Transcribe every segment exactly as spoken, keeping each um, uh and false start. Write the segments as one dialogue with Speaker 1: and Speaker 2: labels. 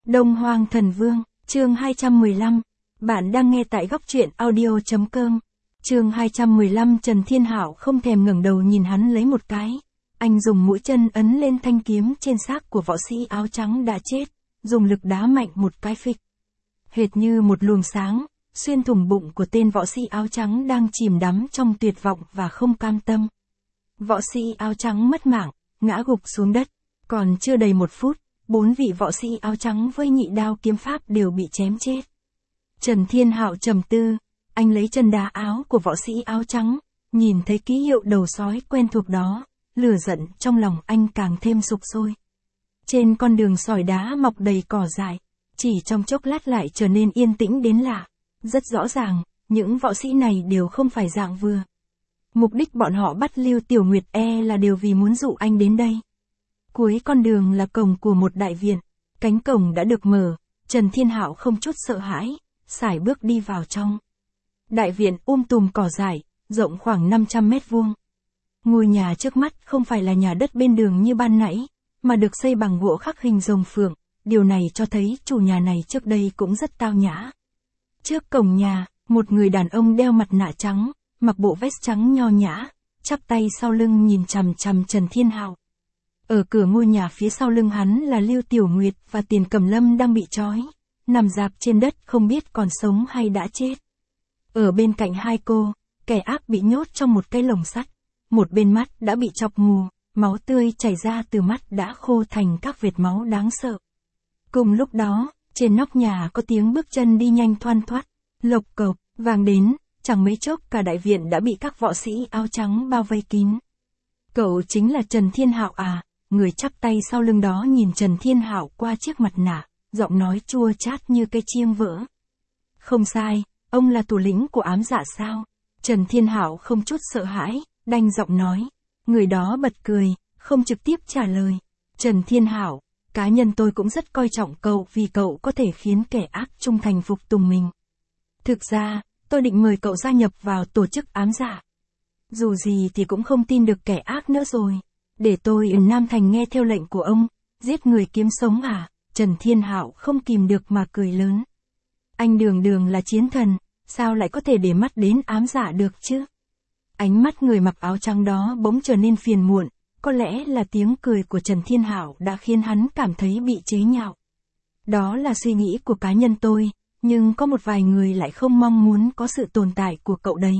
Speaker 1: Đông Hoang Thần Vương, chương hai trăm mười lăm. Bạn đang nghe tại góc truyện audio chấm com. Chương hai trăm mười lăm. Trần Thiên Hạo không thèm ngẩng đầu nhìn hắn lấy một cái. Anh dùng mũi chân ấn lên thanh kiếm trên xác của võ sĩ áo trắng đã chết, dùng lực đá mạnh một cái phịch. Hệt như một luồng sáng, xuyên thủng bụng của tên võ sĩ áo trắng đang chìm đắm trong tuyệt vọng và không cam tâm. Võ sĩ áo trắng mất mạng, ngã gục xuống đất. Còn chưa đầy một phút, bốn vị võ sĩ áo trắng với nhị đao kiếm pháp đều bị chém chết. Trần Thiên Hạo trầm tư, anh lấy chân đá áo của võ sĩ áo trắng, nhìn thấy ký hiệu đầu sói quen thuộc đó, lửa giận trong lòng anh càng thêm sục sôi. Trên con đường sỏi đá mọc đầy cỏ dại, chỉ trong chốc lát lại trở nên yên tĩnh đến lạ. Rất rõ ràng, những võ sĩ này đều không phải dạng vừa. Mục đích bọn họ bắt Lưu Tiểu Nguyệt e là đều vì muốn dụ anh đến đây. Cuối con đường là cổng của một đại viện, cánh cổng đã được mở, Trần Thiên Hạo không chút sợ hãi, sải bước đi vào trong. Đại viện um tùm cỏ dại, rộng khoảng năm trăm mét vuông. Ngôi nhà trước mắt không phải là nhà đất bên đường như ban nãy, mà được xây bằng gỗ khắc hình rồng phượng, điều này cho thấy chủ nhà này trước đây cũng rất tao nhã. Trước cổng nhà, một người đàn ông đeo mặt nạ trắng, mặc bộ vest trắng nho nhã, chắp tay sau lưng nhìn chằm chằm Trần Thiên Hạo. Ở cửa ngôi nhà phía sau lưng hắn là Lưu Tiểu Nguyệt và Tiền Cẩm Lâm đang bị trói, nằm rạp trên đất không biết còn sống hay đã chết. Ở bên cạnh hai cô, kẻ ác bị nhốt trong một cái lồng sắt, một bên mắt đã bị chọc mù, máu tươi chảy ra từ mắt đã khô thành các vệt máu đáng sợ. Cùng lúc đó, trên nóc nhà có tiếng bước chân đi nhanh thoăn thoắt, lộc cộc, vang đến, chẳng mấy chốc cả đại viện đã bị các võ sĩ áo trắng bao vây kín. Cậu chính là Trần Thiên Hạo à? Người chắp tay sau lưng đó nhìn Trần Thiên Hạo qua chiếc mặt nạ, giọng nói chua chát như cây chiêng vỡ. Không sai, ông là thủ lĩnh của ám dạ sao? Trần Thiên Hạo không chút sợ hãi, đanh giọng nói. Người đó bật cười, không trực tiếp trả lời. Trần Thiên Hạo, cá nhân tôi cũng rất coi trọng cậu vì cậu có thể khiến kẻ ác trung thành phục tùng mình. Thực ra, tôi định mời cậu gia nhập vào tổ chức ám dạ. Dù gì thì cũng không tin được kẻ ác nữa rồi. Để tôi ở Nam Thành nghe theo lệnh của ông, giết người kiếm sống à? Trần Thiên Hạo không kìm được mà cười lớn. Anh đường đường là chiến thần, sao lại có thể để mắt đến ám dạ được chứ? Ánh mắt người mặc áo trắng đó bỗng trở nên phiền muộn, có lẽ là tiếng cười của Trần Thiên Hạo đã khiến hắn cảm thấy bị chế nhạo. Đó là suy nghĩ của cá nhân tôi, nhưng có một vài người lại không mong muốn có sự tồn tại của cậu đấy.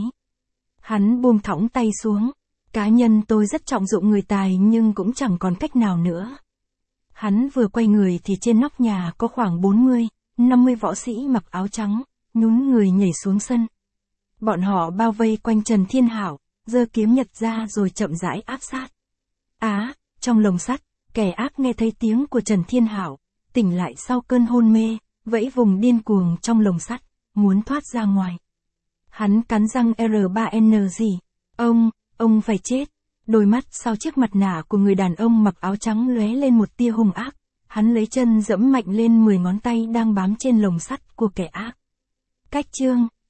Speaker 1: Hắn buông thõng tay xuống. Cá nhân tôi rất trọng dụng người tài nhưng cũng chẳng còn cách nào nữa. Hắn vừa quay người thì trên nóc nhà có khoảng bốn mươi, năm mươi võ sĩ mặc áo trắng, nhún người nhảy xuống sân. Bọn họ bao vây quanh Trần Thiên Hạo, giơ kiếm nhật ra rồi chậm rãi áp sát. Á, trong lồng sắt, kẻ ác nghe thấy tiếng của Trần Thiên Hạo, tỉnh lại sau cơn hôn mê, vẫy vùng điên cuồng trong lồng sắt, muốn thoát ra ngoài. Hắn cắn răng R ba N gì, ông... Ông phải chết. Đôi mắt sau chiếc mặt nạ của người đàn ông mặc áo trắng lóe lên một tia hung ác. Hắn lấy chân giẫm mạnh lên mười ngón tay đang bám trên lồng sắt của kẻ ác. Cách chương